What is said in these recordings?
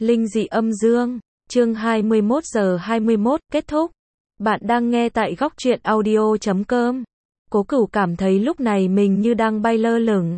Linh dị âm dương, chương 21 giờ 21, kết thúc. Bạn đang nghe tại góc truyện audio.com. Cố Cửu cảm thấy lúc này mình như đang bay lơ lửng,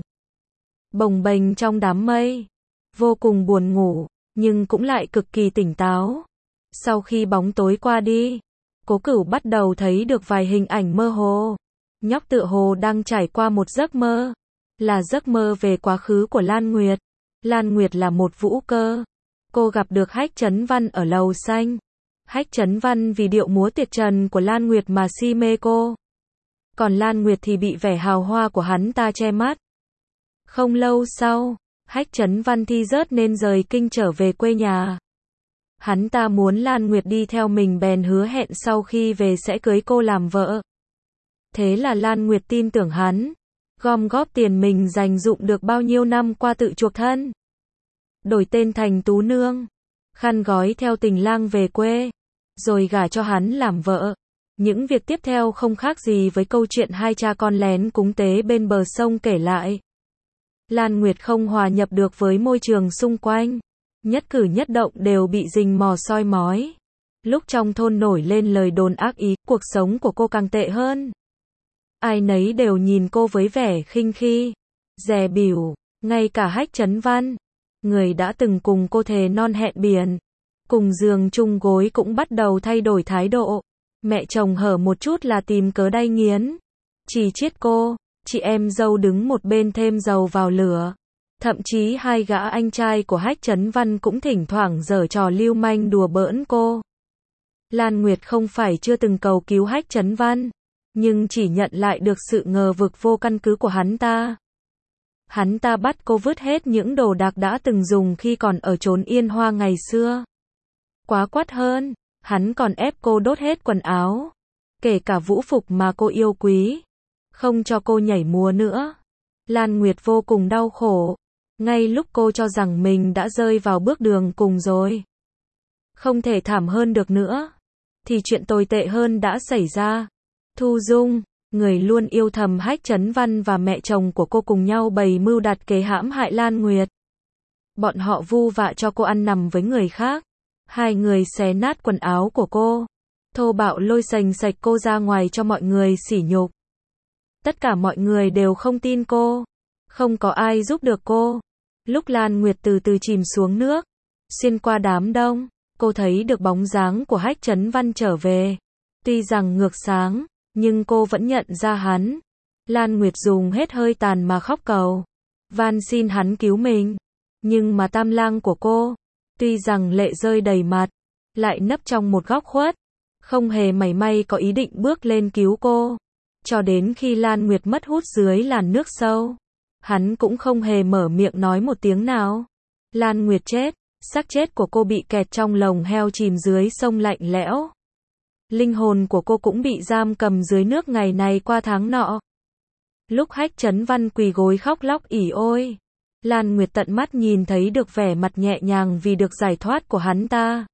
bồng bềnh trong đám mây, vô cùng buồn ngủ, nhưng cũng lại cực kỳ tỉnh táo. Sau khi bóng tối qua đi, Cố Cửu bắt đầu thấy được vài hình ảnh mơ hồ. Nhóc tựa hồ đang trải qua một giấc mơ, là giấc mơ về quá khứ của Lan Nguyệt. Lan Nguyệt là một vũ cơ. Cô gặp được Hách Chấn Văn ở lầu xanh. Hách Chấn Văn vì điệu múa tuyệt trần của Lan Nguyệt mà si mê cô. Còn Lan Nguyệt thì bị vẻ hào hoa của hắn ta che mắt. Không lâu sau, Hách Chấn Văn thi rớt nên rời kinh trở về quê nhà. Hắn ta muốn Lan Nguyệt đi theo mình bèn hứa hẹn sau khi về sẽ cưới cô làm vợ. Thế là Lan Nguyệt tin tưởng hắn, gom góp tiền mình dành dụm được bao nhiêu năm qua tự chuộc thân. Đổi tên thành Tú Nương, khăn gói theo tình lang về quê, rồi gả cho hắn làm vợ. Những việc tiếp theo không khác gì với câu chuyện hai cha con lén cúng tế bên bờ sông kể lại. Lan Nguyệt không hòa nhập được với môi trường xung quanh, nhất cử nhất động đều bị rình mò soi mói. Lúc trong thôn nổi lên lời đồn ác ý, cuộc sống của cô càng tệ hơn. Ai nấy đều nhìn cô với vẻ khinh khi, dè bỉu, ngay cả Hách Chấn Văn, người đã từng cùng cô thề non hẹn biển, cùng giường chung gối cũng bắt đầu thay đổi thái độ. Mẹ chồng hở một chút là tìm cớ đay nghiến, chỉ trích cô. Chị em dâu đứng một bên thêm dầu vào lửa. Thậm chí hai gã anh trai của Hách Chấn Văn cũng thỉnh thoảng giở trò lưu manh đùa bỡn cô. Lan Nguyệt không phải chưa từng cầu cứu Hách Chấn Văn, nhưng chỉ nhận lại được sự ngờ vực vô căn cứ của hắn ta. Hắn ta bắt cô vứt hết những đồ đạc đã từng dùng khi còn ở chốn Yên Hoa ngày xưa. Quá quát hơn, hắn còn ép cô đốt hết quần áo, kể cả vũ phục mà cô yêu quý, không cho cô nhảy múa nữa. Lan Nguyệt vô cùng đau khổ, ngay lúc cô cho rằng mình đã rơi vào bước đường cùng rồi, không thể thảm hơn được nữa, thì chuyện tồi tệ hơn đã xảy ra. Thu Dung, người luôn yêu thầm Hách Chấn Văn và mẹ chồng của cô cùng nhau bày mưu đặt kế hãm hại Lan Nguyệt. Bọn họ vu vạ cho cô ăn nằm với người khác. Hai người xé nát quần áo của cô, thô bạo lôi sành sạch cô ra ngoài cho mọi người sỉ nhục. Tất cả mọi người đều không tin cô, không có ai giúp được cô. Lúc Lan Nguyệt từ từ chìm xuống nước, xuyên qua đám đông, cô thấy được bóng dáng của Hách Chấn Văn trở về. Tuy rằng ngược sáng, nhưng cô vẫn nhận ra hắn. Lan Nguyệt dùng hết hơi tàn mà khóc cầu, van xin hắn cứu mình. Nhưng mà tam lang của cô, tuy rằng lệ rơi đầy mặt, lại nấp trong một góc khuất, không hề mảy may có ý định bước lên cứu cô. Cho đến khi Lan Nguyệt mất hút dưới làn nước sâu, hắn cũng không hề mở miệng nói một tiếng nào. Lan Nguyệt chết, xác chết của cô bị kẹt trong lồng heo chìm dưới sông lạnh lẽo. Linh hồn của cô cũng bị giam cầm dưới nước ngày này qua tháng nọ. Lúc Hách Chấn Văn quỳ gối khóc lóc ỉ ôi, Lan Nguyệt tận mắt nhìn thấy được vẻ mặt nhẹ nhàng vì được giải thoát của hắn ta.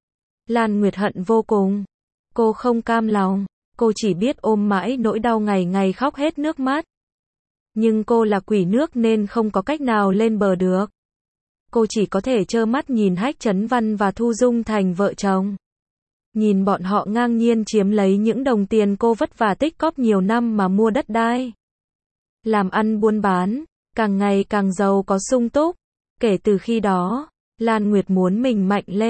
Lan Nguyệt hận vô cùng. Cô không cam lòng, cô chỉ biết ôm mãi nỗi đau ngày ngày khóc hết nước mắt. Nhưng cô là quỷ nước nên không có cách nào lên bờ được. Cô chỉ có thể trơ mắt nhìn Hách Chấn Văn và Thu Dung thành vợ chồng. Nhìn bọn họ ngang nhiên chiếm lấy những đồng tiền cô vất vả tích cóp nhiều năm mà mua đất đai, làm ăn buôn bán, càng ngày càng giàu có sung túc. Kể từ khi đó, Lan Nguyệt muốn mình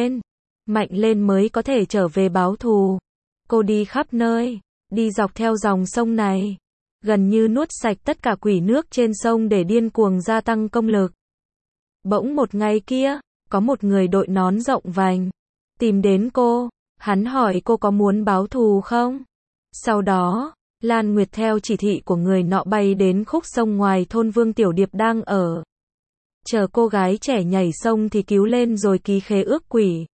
mạnh lên mới có thể trở về báo thù. Cô đi khắp nơi, đi dọc theo dòng sông này, gần như nuốt sạch tất cả quỷ nước trên sông để điên cuồng gia tăng công lực. Bỗng một ngày kia, có một người đội nón rộng vành tìm đến cô, hắn hỏi cô có muốn báo thù không? Sau đó, Lan Nguyệt theo chỉ thị của người nọ bay đến khúc sông ngoài thôn Vương Tiểu Điệp đang ở. Chờ cô gái trẻ nhảy sông thì cứu lên rồi ký khế ước quỷ.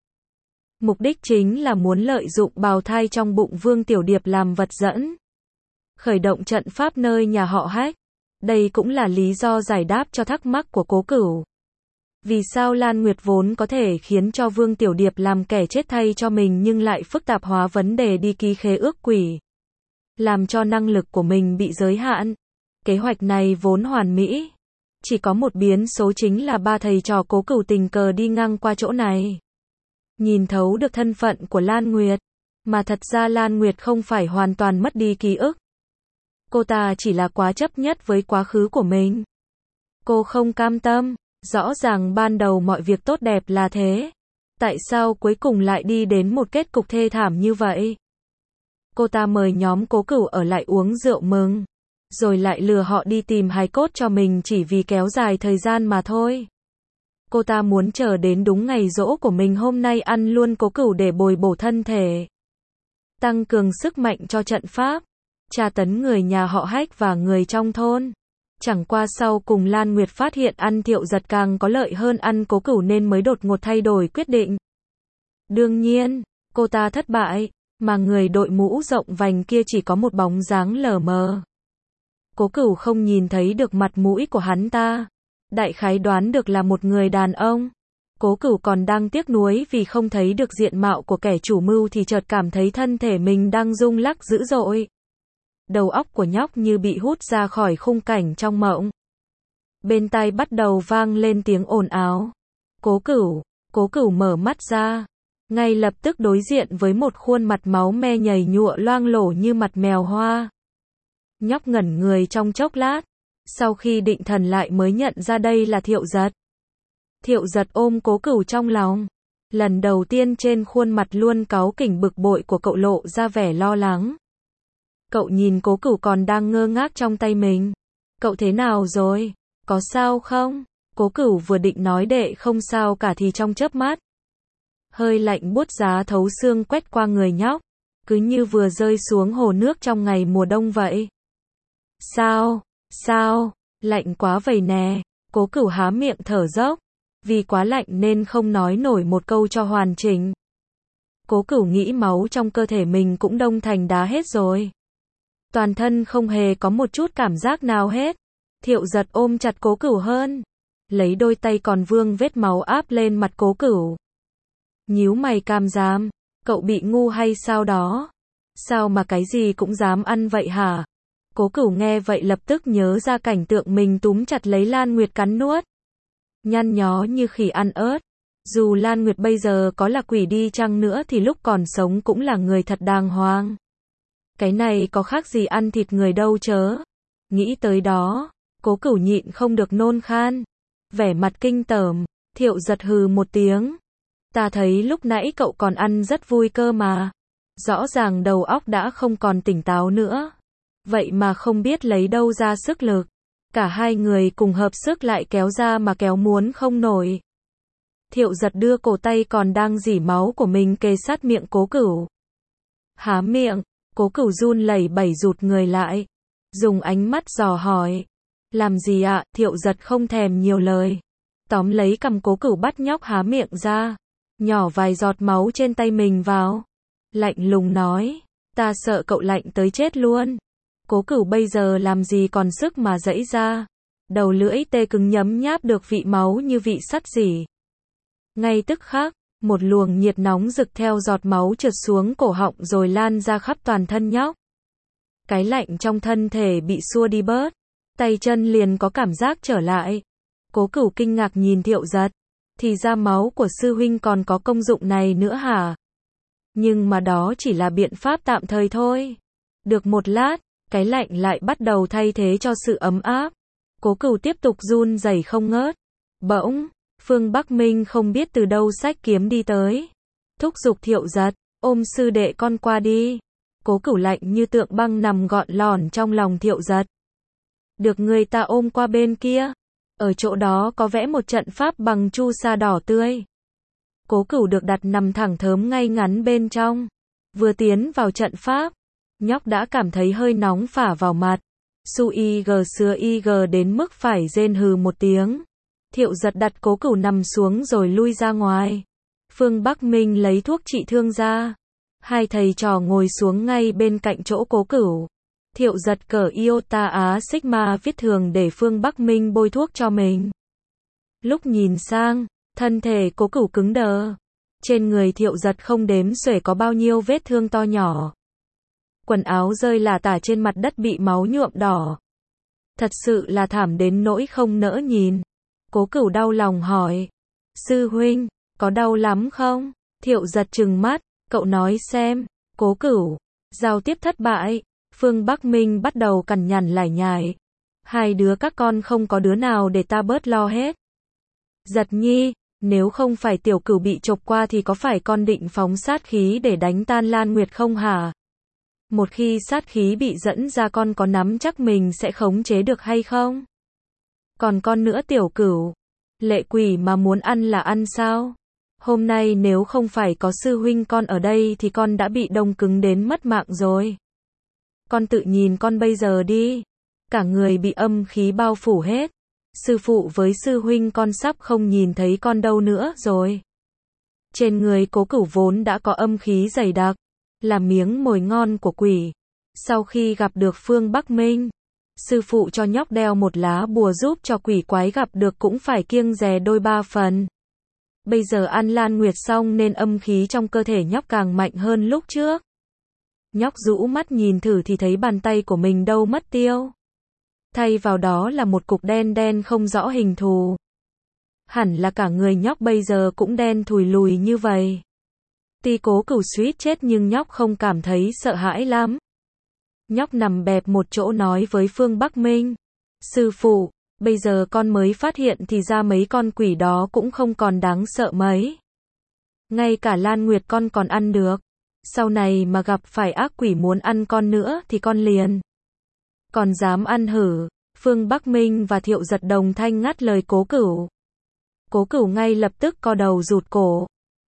Mục đích chính là muốn lợi dụng bào thai trong bụng Vương Tiểu Điệp làm vật dẫn, khởi động trận pháp nơi nhà họ Hách. Đây cũng là lý do giải đáp cho thắc mắc của Cố Cửu. Vì sao Lan Nguyệt vốn có thể khiến cho Vương Tiểu Điệp làm kẻ chết thay cho mình nhưng lại phức tạp hóa vấn đề đi ký khế ước quỷ, làm cho năng lực của mình bị giới hạn. Kế hoạch này vốn hoàn mỹ, Chỉ có một biến số chính là ba thầy trò Cố Cửu tình cờ đi ngang qua chỗ này. Nhìn thấu được thân phận của Lan Nguyệt. Mà thật ra Lan Nguyệt không phải hoàn toàn mất đi ký ức. Cô ta chỉ là quá chấp nhất với quá khứ của mình. Cô không cam tâm. Rõ ràng ban đầu mọi việc tốt đẹp là thế. Tại sao cuối cùng lại đi đến một kết cục thê thảm như vậy? Cô ta mời nhóm Cố Cửu ở lại uống rượu mừng. Rồi lại lừa họ đi tìm hài cốt cho mình chỉ vì kéo dài thời gian mà thôi. Cô ta muốn chờ đến đúng ngày giỗ của mình hôm nay ăn luôn Cố Cửu để bồi bổ thân thể. Tăng cường sức mạnh cho trận pháp. Tra tấn người nhà họ Hách và người trong thôn. Chẳng qua sau cùng Lan Nguyệt phát hiện ăn Thiệu Giật càng có lợi hơn ăn Cố Cửu nên mới đột ngột thay đổi quyết định. Đương nhiên, cô ta thất bại, mà người đội mũ rộng vành kia chỉ có một bóng dáng lờ mờ. Cố Cửu không nhìn thấy được mặt mũi của hắn ta. Đại khái đoán được là một người đàn ông. Cố Cửu còn đang tiếc nuối vì không thấy được diện mạo của kẻ chủ mưu thì chợt cảm thấy thân thể mình đang rung lắc dữ dội. Đầu óc của nhóc như bị hút ra khỏi khung cảnh trong mộng. Bên tai bắt đầu vang lên tiếng ồn ào. Cố Cửu mở mắt ra. Ngay lập tức đối diện với một khuôn mặt máu me nhầy nhụa loang lổ như mặt mèo hoa. Nhóc ngẩn người trong chốc lát. Sau khi định thần lại mới nhận ra đây là Thiệu Giật. Thiệu Giật ôm Cố Cửu trong lòng. Lần đầu tiên trên khuôn mặt luôn cáu kỉnh bực bội của cậu lộ ra vẻ lo lắng. Cậu nhìn Cố Cửu còn đang ngơ ngác trong tay mình. Cậu thế nào rồi? Có sao không? Cố Cửu vừa định nói đệ không sao cả thì trong chớp mắt. Hơi lạnh buốt giá thấu xương quét qua người nhóc. Cứ như vừa rơi xuống hồ nước trong ngày mùa đông vậy. Sao? Lạnh quá vậy nè. Cố Cửu há miệng thở dốc. Vì quá lạnh nên không nói nổi một câu cho hoàn chỉnh. Cố Cửu nghĩ máu trong cơ thể mình cũng đông thành đá hết rồi. Toàn thân không hề có một chút cảm giác nào hết. Thiệu Giật ôm chặt Cố Cửu hơn. Lấy đôi tay còn vương vết máu áp lên mặt Cố Cửu. Nhíu mày cam giam. Cậu bị ngu hay sao đó? Sao mà cái gì cũng dám ăn vậy hả? Cố Cửu nghe vậy lập tức nhớ ra cảnh tượng mình túm chặt lấy Lan Nguyệt cắn nuốt. Nhăn nhó như khỉ ăn ớt. Dù Lan Nguyệt bây giờ có là quỷ đi chăng nữa thì lúc còn sống cũng là người thật đàng hoàng. Cái này có khác gì ăn thịt người đâu chớ. Nghĩ tới đó, Cố Cửu nhịn không được nôn khan. Vẻ mặt kinh tởm, Thiệu Giật hừ một tiếng. Ta thấy lúc nãy cậu còn ăn rất vui cơ mà. Rõ ràng đầu óc đã không còn tỉnh táo nữa. Vậy mà không biết lấy đâu ra sức lực. Cả hai người cùng hợp sức lại kéo ra mà kéo muốn không nổi. Thiệu Giật đưa cổ tay còn đang rỉ máu của mình kề sát miệng Cố Cửu. Há miệng, Cố Cửu run lẩy bẩy rụt người lại. Dùng ánh mắt dò hỏi. Làm gì ạ? Thiệu Giật không thèm nhiều lời. Tóm lấy cằm Cố Cửu bắt nhóc há miệng ra. Nhỏ vài giọt máu trên tay mình vào. Lạnh lùng nói. Ta sợ cậu lạnh tới chết luôn. Cố Cửu bây giờ làm gì còn sức mà giãy ra. Đầu lưỡi tê cứng nhấm nháp được vị máu như vị sắt rỉ. Ngay tức khắc, một luồng nhiệt nóng rực theo giọt máu trượt xuống cổ họng rồi lan ra khắp toàn thân nhóc. Cái lạnh trong thân thể bị xua đi bớt. Tay chân liền có cảm giác trở lại. Cố Cửu kinh ngạc nhìn Thiệu Giật. Thì ra máu của sư huynh còn có công dụng này nữa hả? Nhưng mà đó chỉ là biện pháp tạm thời thôi. Được một lát, cái lạnh lại bắt đầu thay thế cho sự ấm áp. Cố Cửu tiếp tục run rẩy không ngớt. Bỗng, Phương Bắc Minh không biết từ đâu xách kiếm đi tới. Thúc giục Thiệu Giật, ôm sư đệ con qua đi. Cố Cửu lạnh như tượng băng nằm gọn lỏn trong lòng Thiệu Giật. Được người ta ôm qua bên kia. Ở chỗ đó có vẽ một trận pháp bằng chu sa đỏ tươi. Cố Cửu được đặt nằm thẳng thớm ngay ngắn bên trong. Vừa tiến vào trận pháp, nhóc đã cảm thấy hơi nóng phả vào mặt. Su y gờ sứa y gờ đến mức phải rên hừ một tiếng. Thiệu Giật đặt Cố Cửu nằm xuống rồi lui ra ngoài. Phương Bắc Minh lấy thuốc trị thương ra. Hai thầy trò ngồi xuống ngay bên cạnh chỗ Cố Cửu. Thiệu Giật cởi iota á sigma viết thường để Phương Bắc Minh bôi thuốc cho mình. Lúc nhìn sang, thân thể Cố Cửu cứng đờ. Trên người Thiệu Giật không đếm xuể có bao nhiêu vết thương to nhỏ. Quần áo rơi lả tả trên mặt đất bị máu nhuộm đỏ. Thật sự là thảm đến nỗi không nỡ nhìn. Cố Cửu đau lòng hỏi. Sư huynh, có đau lắm không? Thiệu Giật trừng mắt, cậu nói xem. Cố Cửu, giao tiếp thất bại. Phương Bắc Minh bắt đầu cằn nhằn lải nhải. Hai đứa các con không có đứa nào để ta bớt lo hết. Giật nhi, nếu không phải Tiểu Cửu bị chộp qua thì có phải con định phóng sát khí để đánh tan Lan Nguyệt không hả? Một khi sát khí bị dẫn ra con có nắm chắc mình sẽ khống chế được hay không? Còn con nữa Tiểu Cửu, lệ quỷ mà muốn ăn là ăn sao? Hôm nay nếu không phải có sư huynh con ở đây thì con đã bị đông cứng đến mất mạng rồi. Con tự nhìn con bây giờ đi, cả người bị âm khí bao phủ hết. Sư phụ với sư huynh con sắp không nhìn thấy con đâu nữa rồi. Trên người Cố Cửu vốn đã có âm khí dày đặc, là miếng mồi ngon của quỷ. Sau khi gặp được Phương Bắc Minh, sư phụ cho nhóc đeo một lá bùa giúp cho quỷ quái gặp được cũng phải kiêng dè đôi ba phần. Bây giờ ăn Lan Nguyệt xong nên âm khí trong cơ thể nhóc càng mạnh hơn lúc trước. Nhóc rũ mắt nhìn thử thì thấy bàn tay của mình đâu mất tiêu. Thay vào đó là một cục đen đen không rõ hình thù. Hẳn là cả người nhóc bây giờ cũng đen thùi lùi như vậy. Tuy Cố Cửu suýt chết nhưng nhóc không cảm thấy sợ hãi lắm. Nhóc nằm bẹp một chỗ nói với Phương Bắc Minh. Sư phụ, bây giờ con mới phát hiện thì ra mấy con quỷ đó cũng không còn đáng sợ mấy. Ngay cả Lan Nguyệt con còn ăn được. Sau này mà gặp phải ác quỷ muốn ăn con nữa thì con liền. Còn dám ăn hử? Phương Bắc Minh và Thiệu Giật đồng thanh ngắt lời Cố Cửu. Cố Cửu ngay lập tức co đầu rụt cổ.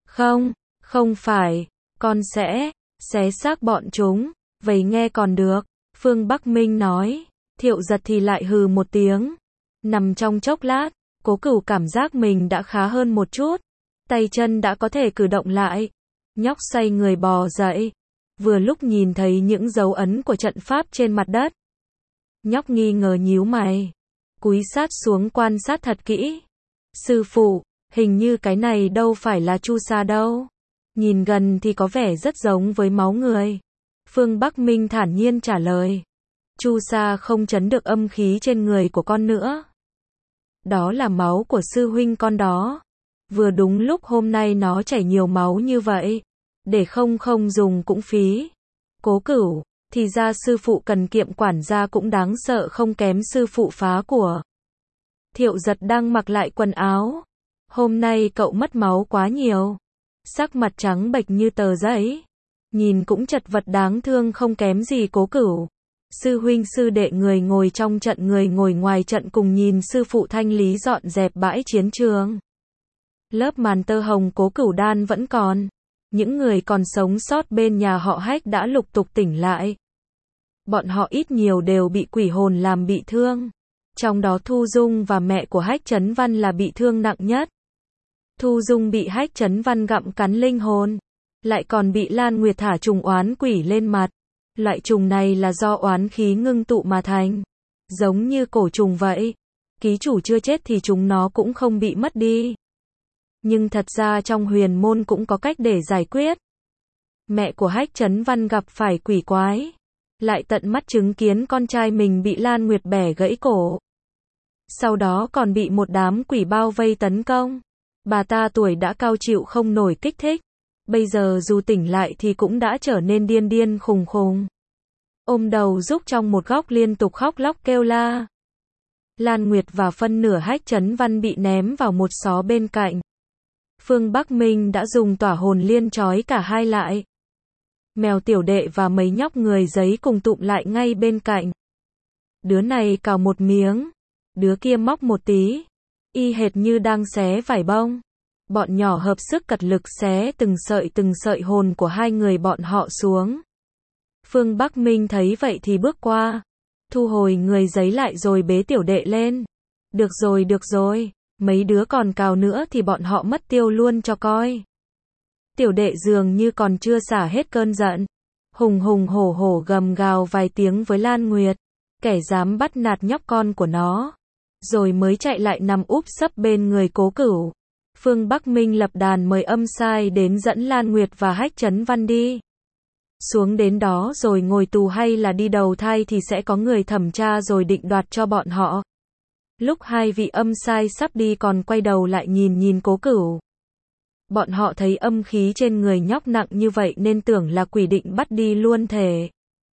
Không phải, con sẽ xé xác bọn chúng, vậy nghe còn được. Phương Bắc Minh nói. Thiệu Giật thì lại hừ một tiếng. Nằm trong chốc lát, Cố Cửu cảm giác mình đã khá hơn một chút. Tay chân đã có thể cử động lại. Nhóc xoay người bò dậy. Vừa lúc nhìn thấy những dấu ấn của trận pháp trên mặt đất. Nhóc nghi ngờ nhíu mày. Cúi sát xuống quan sát thật kỹ. Sư phụ, hình như cái này đâu phải là chu sa đâu. Nhìn gần thì có vẻ rất giống với máu người. Phương Bắc Minh thản nhiên trả lời. Chu sa không chấn được âm khí trên người của con nữa. Đó là máu của sư huynh con đó. Vừa đúng lúc hôm nay nó chảy nhiều máu như vậy. Để không dùng cũng phí. Cố Cửu, thì ra sư phụ cần kiệm quản gia cũng đáng sợ không kém sư phụ phá của. Thiệu Giật đang mặc lại quần áo. Hôm nay cậu mất máu quá nhiều. Sắc mặt trắng bệch như tờ giấy. Nhìn cũng chật vật đáng thương không kém gì Cố Cửu. Sư huynh sư đệ người ngồi trong trận người ngồi ngoài trận cùng nhìn sư phụ thanh lý dọn dẹp bãi chiến trường. Lớp màn tơ hồng Cố Cửu đan vẫn còn. Những người còn sống sót bên nhà họ Hách đã lục tục tỉnh lại. Bọn họ ít nhiều đều bị quỷ hồn làm bị thương. Trong đó Thu Dung và mẹ của Hách Chấn Văn là bị thương nặng nhất. Thu Dung bị Hách Chấn Văn gặm cắn linh hồn. Lại còn bị Lan Nguyệt thả trùng oán quỷ lên mặt. Loại trùng này là do oán khí ngưng tụ mà thành. Giống như cổ trùng vậy. Ký chủ chưa chết thì chúng nó cũng không bị mất đi. Nhưng thật ra trong huyền môn cũng có cách để giải quyết. Mẹ của Hách Chấn Văn gặp phải quỷ quái. Lại tận mắt chứng kiến con trai mình bị Lan Nguyệt bẻ gãy cổ. Sau đó còn bị một đám quỷ bao vây tấn công. Bà ta tuổi đã cao chịu không nổi kích thích. Bây giờ dù tỉnh lại thì cũng đã trở nên điên điên khùng khùng. Ôm đầu rúc trong một góc liên tục khóc lóc kêu la. Lan Nguyệt và phân nửa Hách Chấn Văn bị ném vào một xó bên cạnh. Phương Bắc Minh đã dùng tỏa hồn liên trói cả hai lại. Mèo tiểu đệ và mấy nhóc người giấy cùng tụm lại ngay bên cạnh. Đứa này cào một miếng, đứa kia móc một tí, y hệt như đang xé vải bông. Bọn nhỏ hợp sức cật lực xé từng sợi hồn của hai người bọn họ xuống. Phương Bắc Minh thấy vậy thì bước qua, thu hồi người giấy lại rồi bế tiểu đệ lên. Được rồi, mấy đứa còn cào nữa thì bọn họ mất tiêu luôn cho coi. Tiểu đệ dường như còn chưa xả hết cơn giận. Hùng hổ gầm gào vài tiếng với Lan Nguyệt. Kẻ dám bắt nạt nhóc con của nó. Rồi mới chạy lại nằm úp sấp bên người Cố Cửu. Phương Bắc Minh lập đàn mời âm sai đến dẫn Lan Nguyệt và Hách Chấn Văn đi. xuống đến đó rồi ngồi tù hay là đi đầu thai thì sẽ có người thẩm tra rồi định đoạt cho bọn họ. Lúc hai vị âm sai sắp đi còn quay đầu lại nhìn Cố Cửu. Bọn họ thấy âm khí trên người nhóc nặng như vậy nên tưởng là quỷ định bắt đi luôn thể.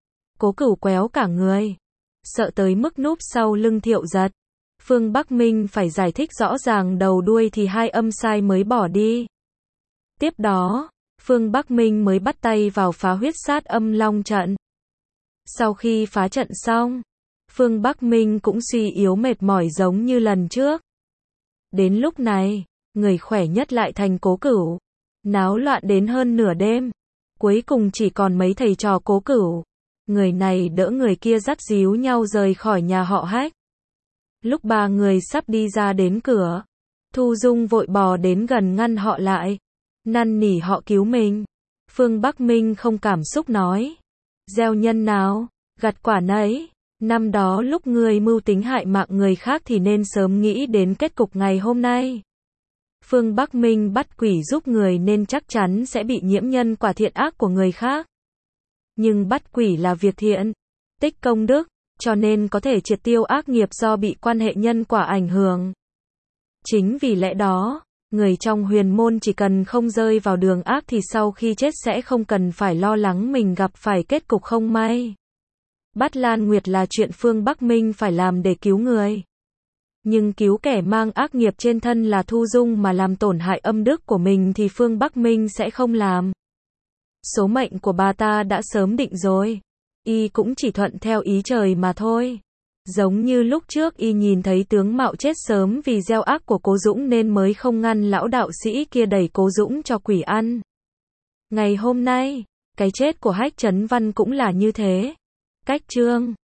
Cố Cửu quéo cả người, sợ tới mức núp sau lưng Thiệu Giật. Phương Bắc Minh phải giải thích rõ ràng đầu đuôi thì hai âm sai mới bỏ đi. Tiếp đó, Phương Bắc Minh mới bắt tay vào phá huyết sát âm long trận. Sau khi phá trận xong, Phương Bắc Minh cũng suy yếu mệt mỏi giống như lần trước. Đến lúc này, người khỏe nhất lại thành Cố Cửu. Náo loạn đến hơn nửa đêm. Cuối cùng chỉ còn mấy thầy trò Cố Cửu. Người này đỡ người kia dắt díu nhau rời khỏi nhà họ Hách. Lúc ba người sắp đi ra đến cửa, Thu Dung vội bò đến gần ngăn họ lại, năn nỉ họ cứu mình. Phương Bắc Minh không cảm xúc nói, gieo nhân nào, gặt quả nấy. Năm đó lúc ngươi mưu tính hại mạng người khác thì nên sớm nghĩ đến kết cục ngày hôm nay. Phương Bắc Minh bắt quỷ giúp người nên chắc chắn sẽ bị nhiễm nhân quả thiện ác của người khác. Nhưng bắt quỷ là việc thiện, tích công đức, cho nên có thể triệt tiêu ác nghiệp do bị quan hệ nhân quả ảnh hưởng. Chính vì lẽ đó, người trong huyền môn chỉ cần không rơi vào đường ác thì sau khi chết sẽ không cần phải lo lắng mình gặp phải kết cục không may. Bắt Lan Nguyệt là chuyện Phương Bắc Minh phải làm để cứu người. Nhưng cứu kẻ mang ác nghiệp trên thân là Thu Dung mà làm tổn hại âm đức của mình thì Phương Bắc Minh sẽ không làm. Số mệnh của bà ta đã sớm định rồi. Y cũng chỉ thuận theo ý trời mà thôi. Giống như lúc trước y nhìn thấy tướng Mạo chết sớm vì gieo ác của Cố Dũng nên mới không ngăn lão đạo sĩ kia đẩy Cố Dũng cho quỷ ăn. Ngày hôm nay, cái chết của Hách Chấn Văn cũng là như thế. Cách chương